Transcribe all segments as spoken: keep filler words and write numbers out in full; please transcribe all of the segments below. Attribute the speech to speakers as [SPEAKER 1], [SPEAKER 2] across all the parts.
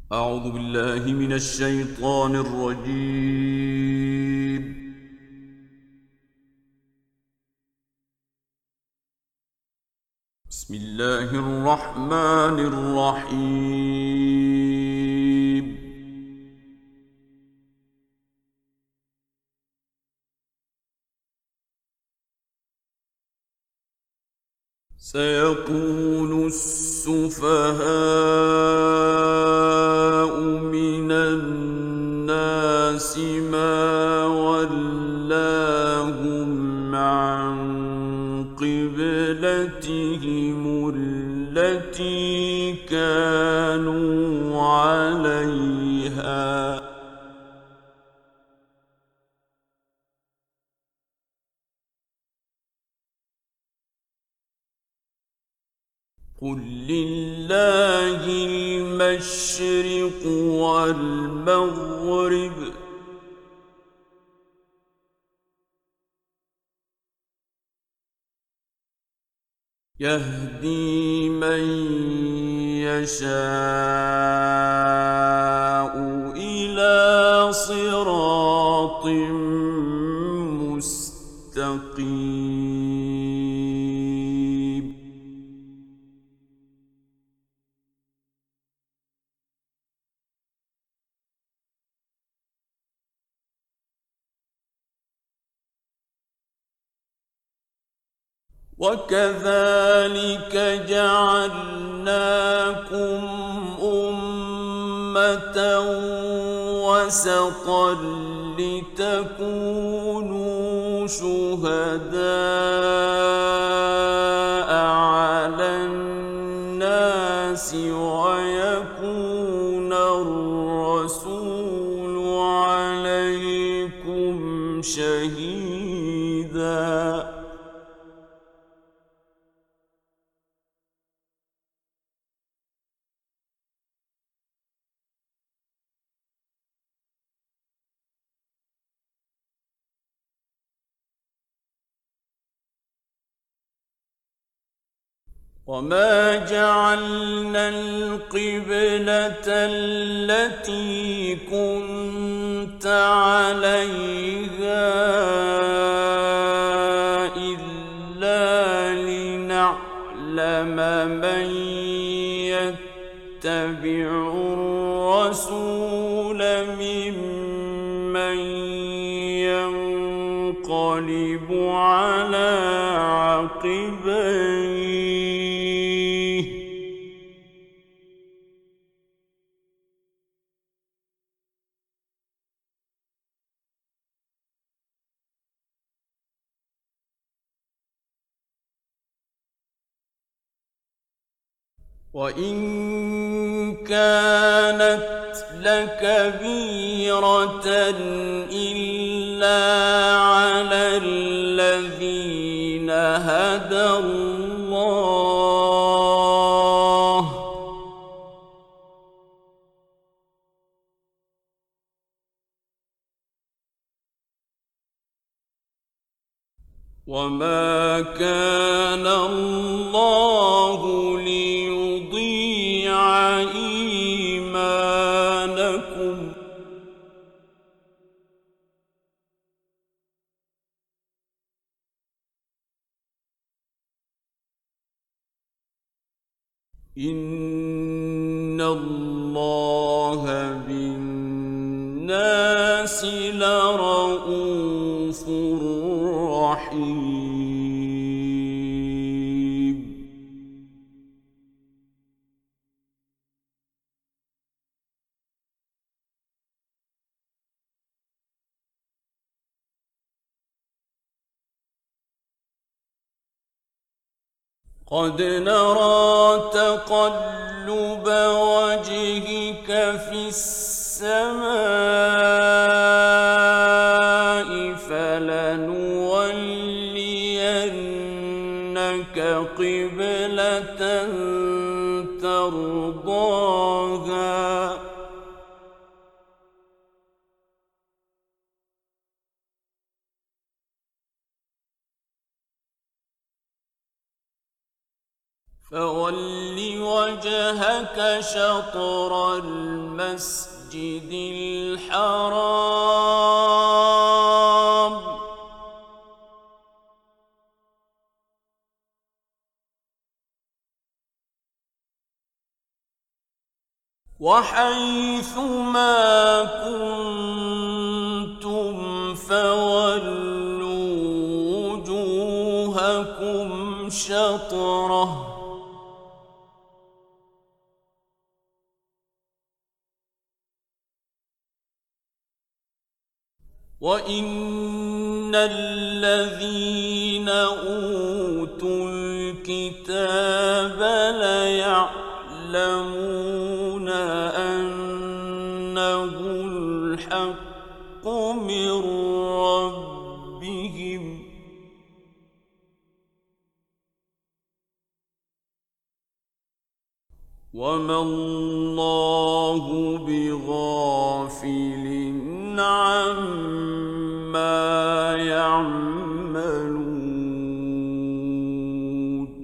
[SPEAKER 1] أعوذ بالله من الشيطان الرجيم. بسم الله الرحمن الرحيم. سيقول السفهاء من الناس ما ولاهم عن قبلتهم التي كانوا عليها قل لله المشرق والمغرب يهدي من يشاء إلى صراط مستقيم. وكذلك جعلناكم أمة وسطا لتكونوا شهداء على الناس ويكون الرسول عليكم شهيداً. وما جعلنا القبلة التي كنت عليها إلا لنعلم من يتبع الرسول ممن ينقلب على عقبيه وإن كانت لكبيرة إلا على الذين هدى الله وما كان الله ليضيع إيمانكم إن الله بالناس لرءوف رحيم. قد نرى تقلب وجهك في السماء فلنولينك قبلة ترضاها فول وجهك شطر المسجد الحرام وحيث ما كنتم فولوا وجوهكم شطره وإن الذين أوتوا الكتاب ليعلمون أنه الحق من ربهم وما الله بغافل عما يعملون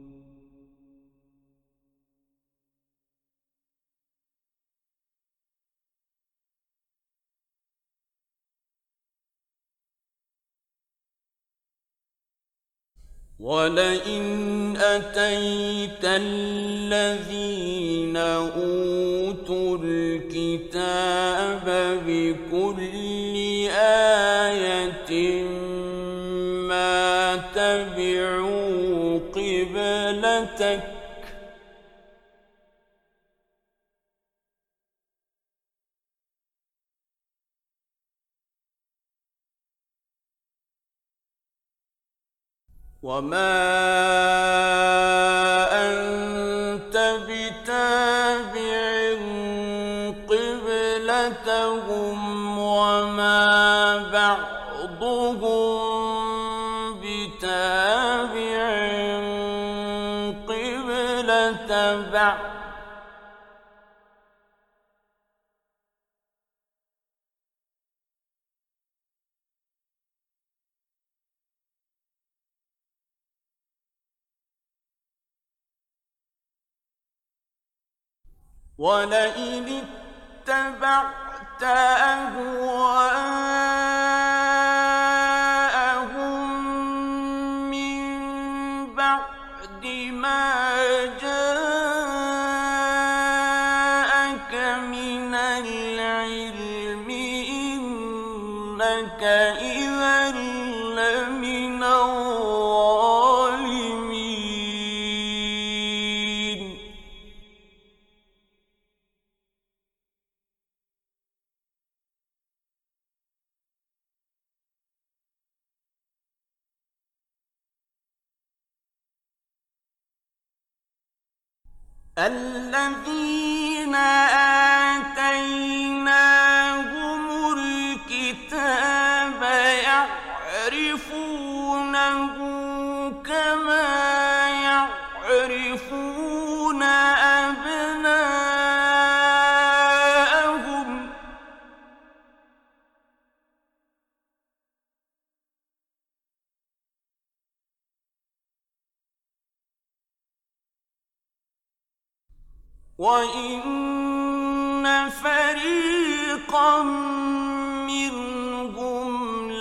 [SPEAKER 1] ولئن أتيت الذين أوتوا الكتاب بكل آية ما تبعوا قبلتك وما أنت بتابع قبلتهم وما بعضهم بتابع قبلة بعض ولئن اتبعت أهواءهم من بعد ما جاءك من العلم إنك إذا لمن الظالمين الذين آتيناهم الكتاب يعرفونه كما يعرفون أبناءهم وإن فريقا منهم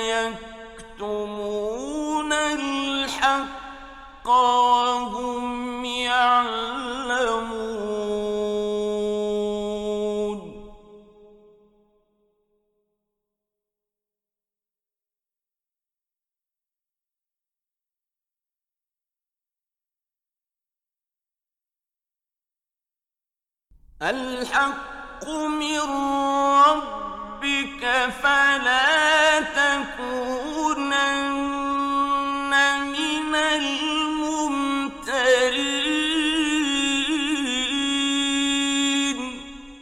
[SPEAKER 1] ليكتمون الحق وهم يعلمون الحق من ربك فلا تكونن من الممترين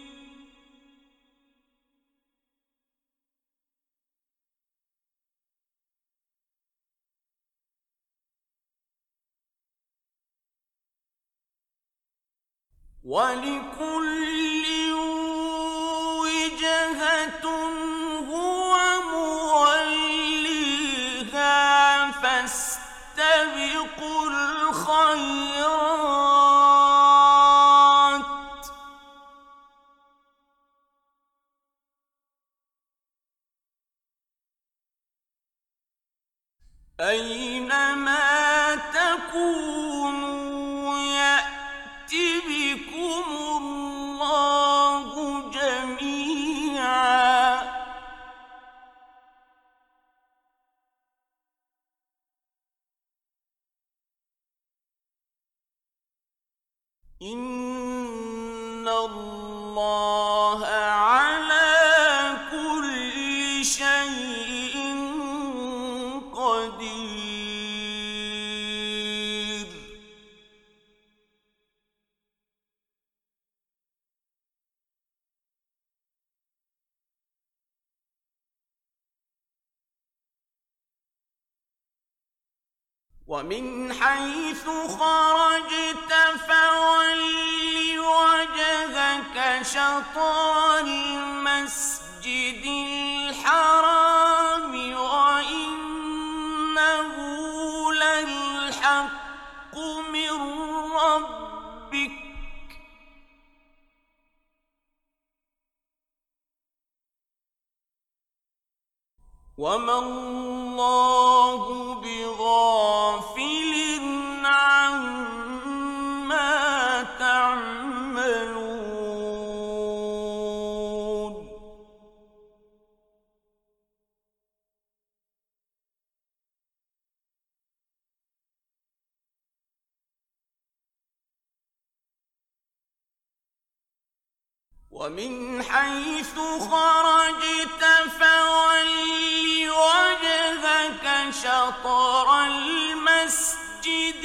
[SPEAKER 1] ولكل وجهة هو موليها فاستبقوا الخيرات أينما تكونوا يأت بكم الله جميعا إن الله على كل شيء قدير. ومن حيث خرجت فول وجهك شطر المسجد الحرام وإنه للحق من ربك وما الله بغافل عما تعملون. ومن حيث خرجت فول وجهك شطر المسجد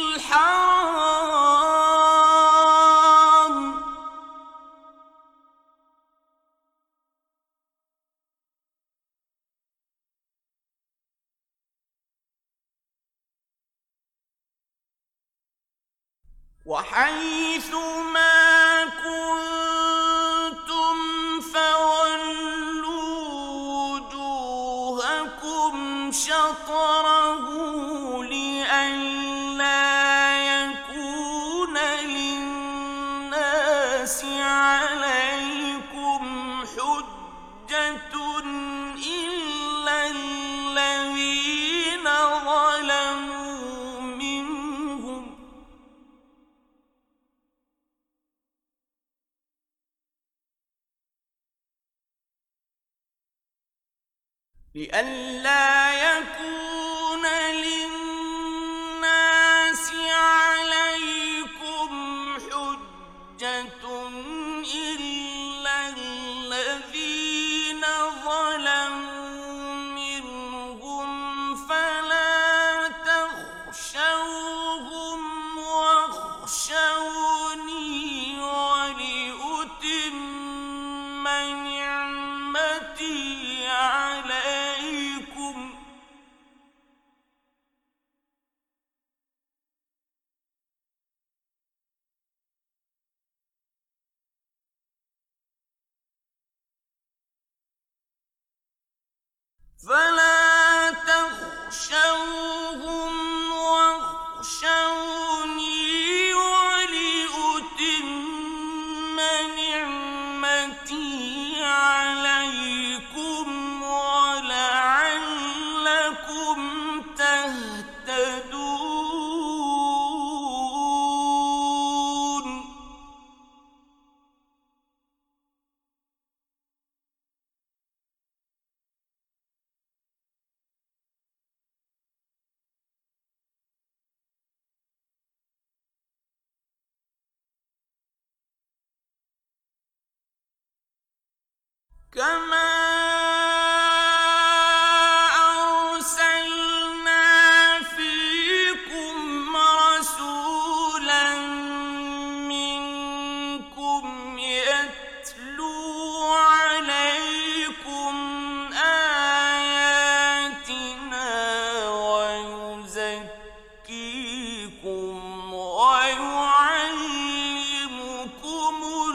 [SPEAKER 1] الحرام وحيث ما كنتم فولوا وجوهكم شطره لئلا يكون للناس عليكم حجة إلا الذين ظلموا منهم لئلا يكون للناس عليكم حجة إلا الذين ظلموا منهم فلا تخشوهم واخشوني ولأتم نعمتي عليكم فلا تخشوهم واخشوني ولأتم نعمتي عليكم ولعلكم تهتدون. كما أرسلنا فيكم رسولا منكم يتلو عليكم آياتنا ويزكيكم ويعلمكم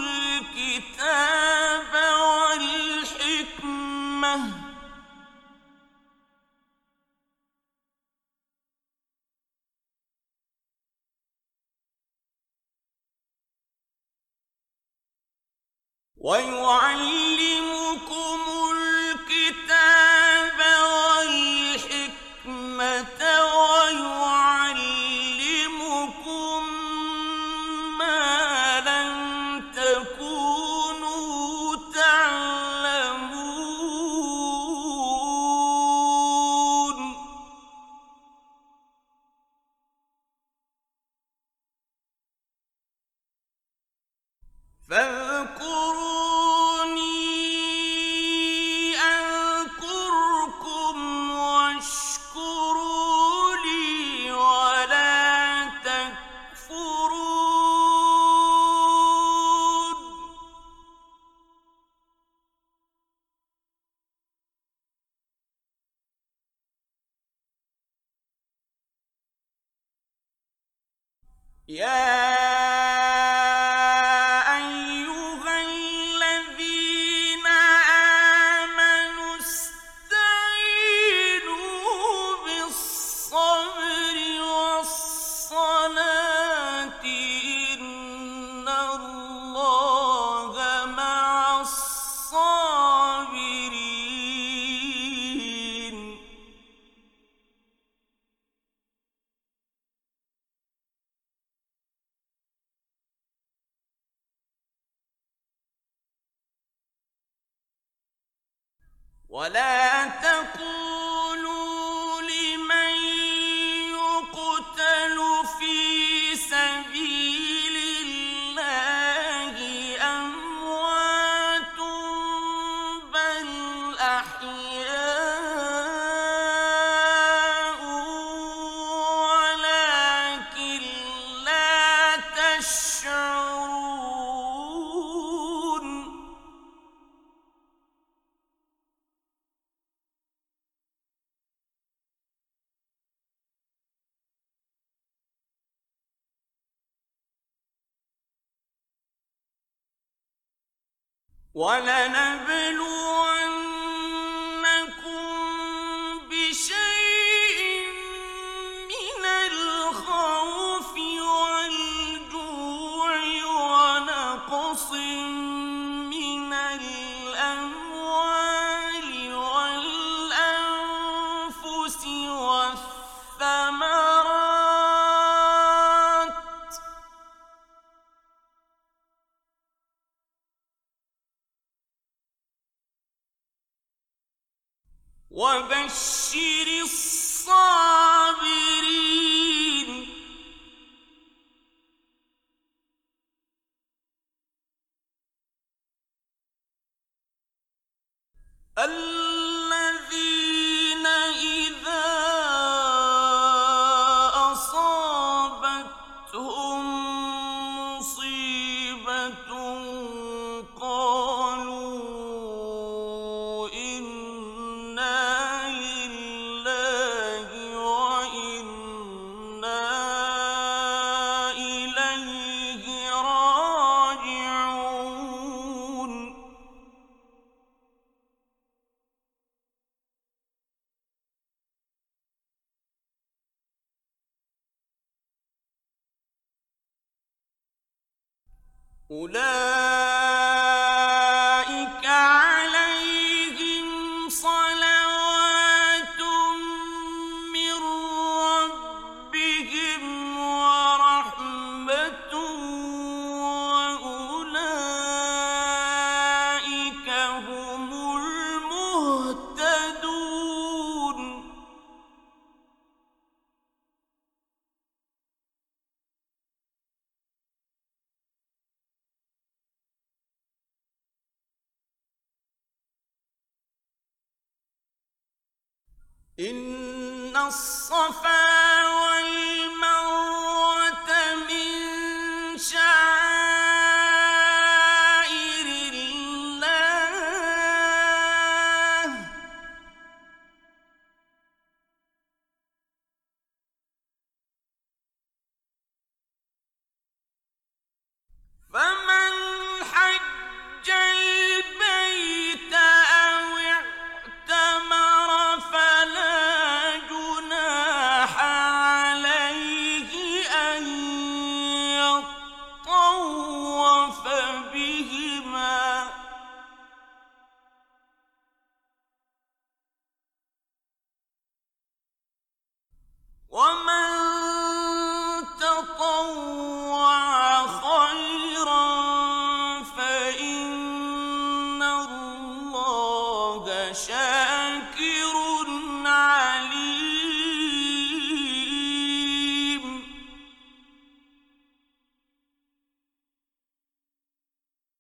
[SPEAKER 1] الكتاب والحكمة ويعلمكم الكتاب والحكمة فاذكروني أذكركم واشكروا لي ولا تكفرون. يا ولا تقولوا لمن يقتل في سبيل الله أموات بل أحياء ولكن لا تشعرون. ولنبلونكم بشيء من الخوف والجوع ونقص من الأموال والأنفس والثمرات وبشر الصابرين. الذين إذا أصابتهم مصيبة قالوا إنا لله وإنا إليه راجعون. أولئك عليهم صلوات من ربهم ورحمة وأولئك هم المهتدون. إن الصفا والمروة من شعائر الله فمن حج البيت أو اعتمر فلا جناح عليه أن يطوف بهما ومن تطوع خيرا فإن الله شاكر عليم.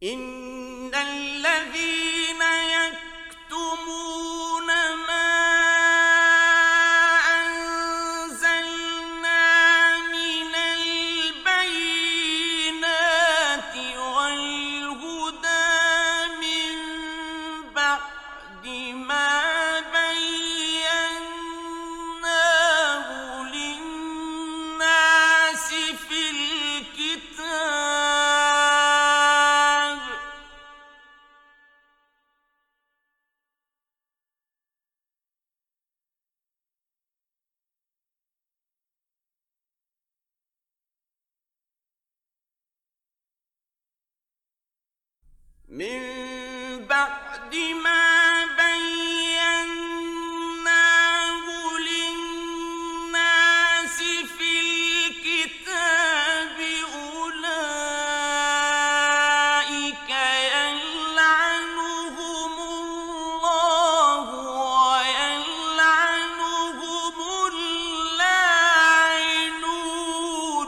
[SPEAKER 1] إن الذين يكتمون ما أنزلنا من البينات والهدى من بعد ما بيناه للناس في الكتاب من بعد ما بيناه للناس في الكتاب أولئك يلعنهم الله ويلعنهم اللاعنون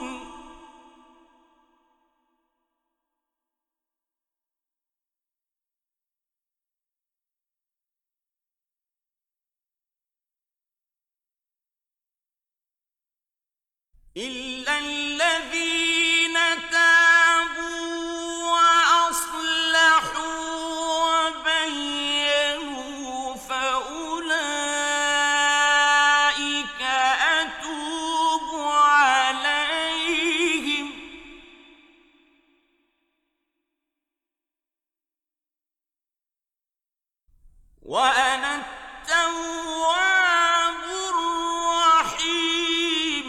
[SPEAKER 1] إلا الذين تابوا وأصلحوا وبينوا فأولئك أتوب عليهم وأنا التواب الرحيم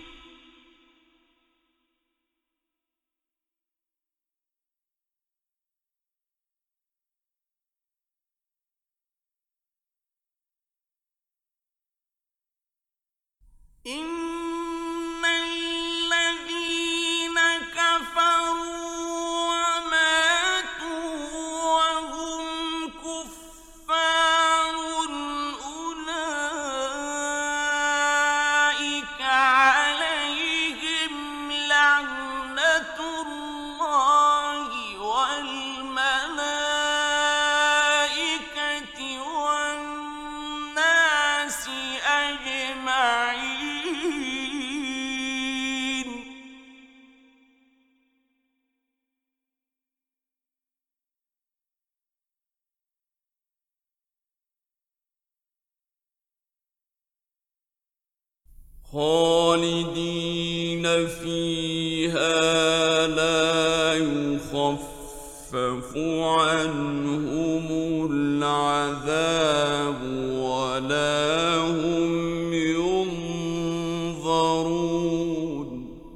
[SPEAKER 1] إن الذين كفروا وماتوا وهم كفار أولئك عليهم لعنة الله والملائكة والناس أجمعين خالدين فيها لا يخفف عنهم العذاب ولا هم ينظرون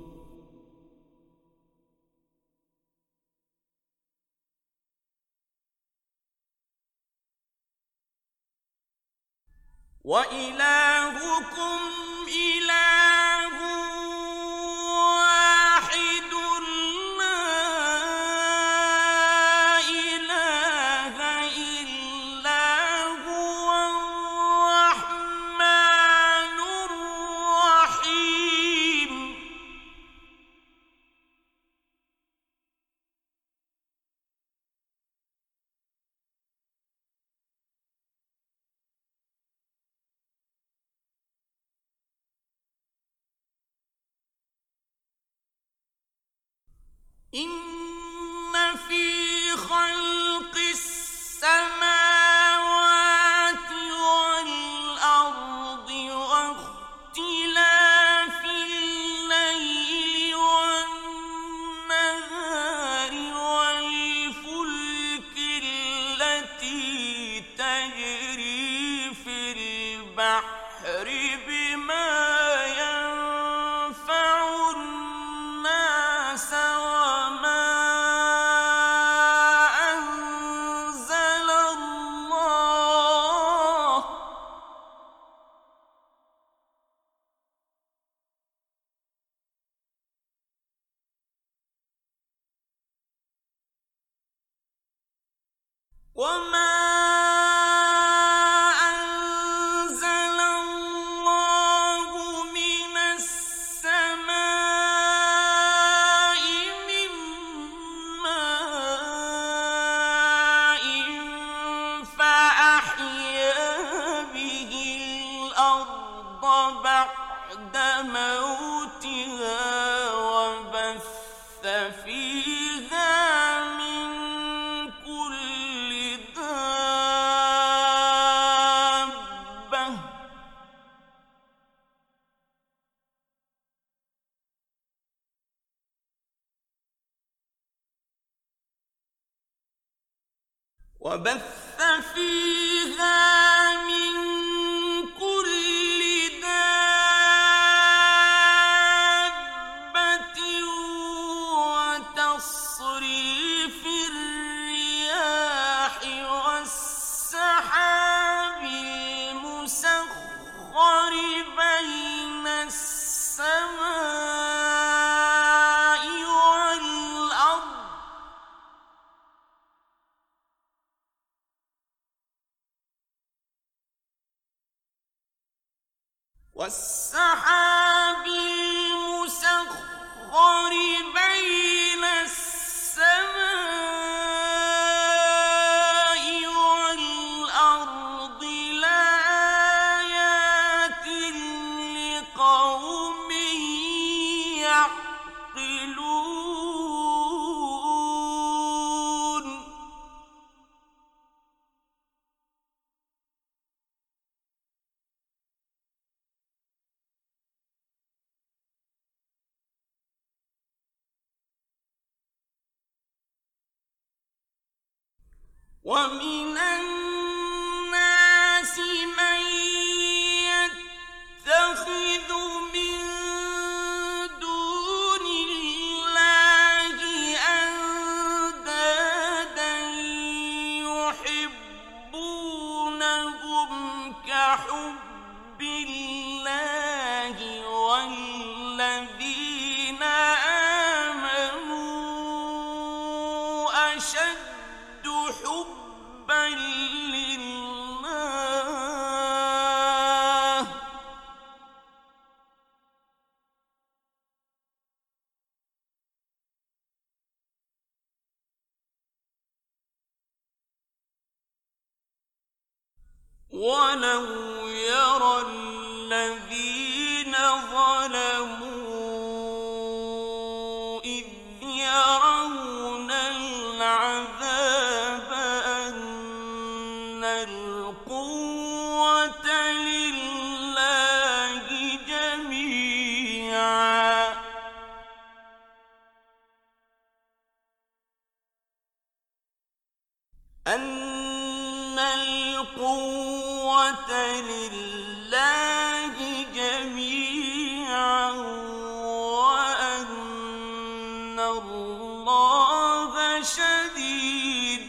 [SPEAKER 1] وإلهكم إله واحد لا إله إلا هو الرحمن الرحيم إن في خلق السماوات والأرض واختلاف الليل والنهار والفلك التي تجري في البحر بما ينفع الناس وما أنزل الله وما أنزل الله من السماء من ماء وبث فيها من كل دابة وتصريف الرياح والسحاب المسخر بين السماء والأرض والسحاب المسخر بين السماء والأرض لآيات لقوم يعقلون ومن الناس من يتخذ من دون الله أندادا يحبونهم كحب الله والذين آمنوا أشد حبا لله ولو يرى الذين ظلموا إذ يرون العذاب أن القوة لله جميعا أن القوة لله جميعا وأن الله شديد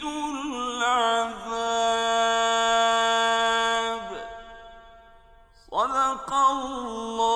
[SPEAKER 1] العذاب صدق الله